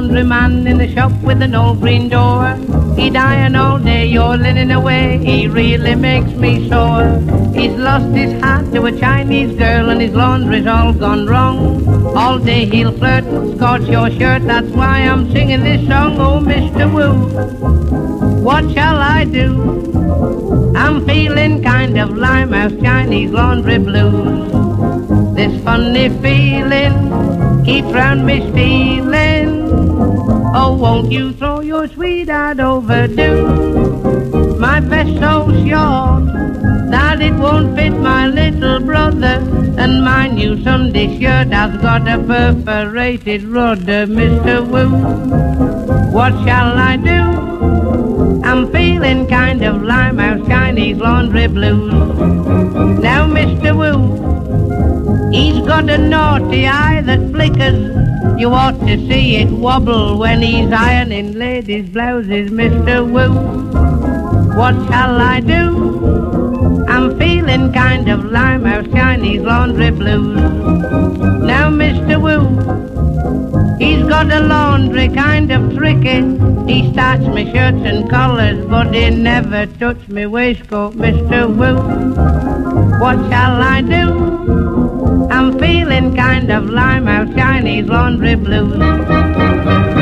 laundryman in the shop with an old green door. He'd iron all day, your linen away, he really makes me sore. He's lost his hat to a Chinese girl and his laundry's all gone wrong. All day he'll flirt and scorch your shirt, that's why I'm singing this song. Oh, Mr. Wu, what shall I do? I'm feeling kind of Limehouse Chinese laundry blues. This funny feeling keeps round me stealing. Oh, won't you throw your sweetheart overdue? My vest so short that it won't fit my little brother, and my new Sunday shirt has got a perforated rudder. Mr. Wu, what shall I do? I'm feeling kind of Limehouse Chinese laundry blues. Now, Mr. Wu, he's got a naughty eye that flickers. You ought to see it wobble when he's ironing ladies' blouses. Mr. Wu, what shall I do? I'm feeling kind of Limehouse Chinese laundry blues. Now, Mr. Wu, he's got a laundry kind of tricky. He starts me shirts and collars, but he never touched me waistcoat. Mr. Wu, what shall I do? I'm feeling kind of Limehouse Chinese laundry blues.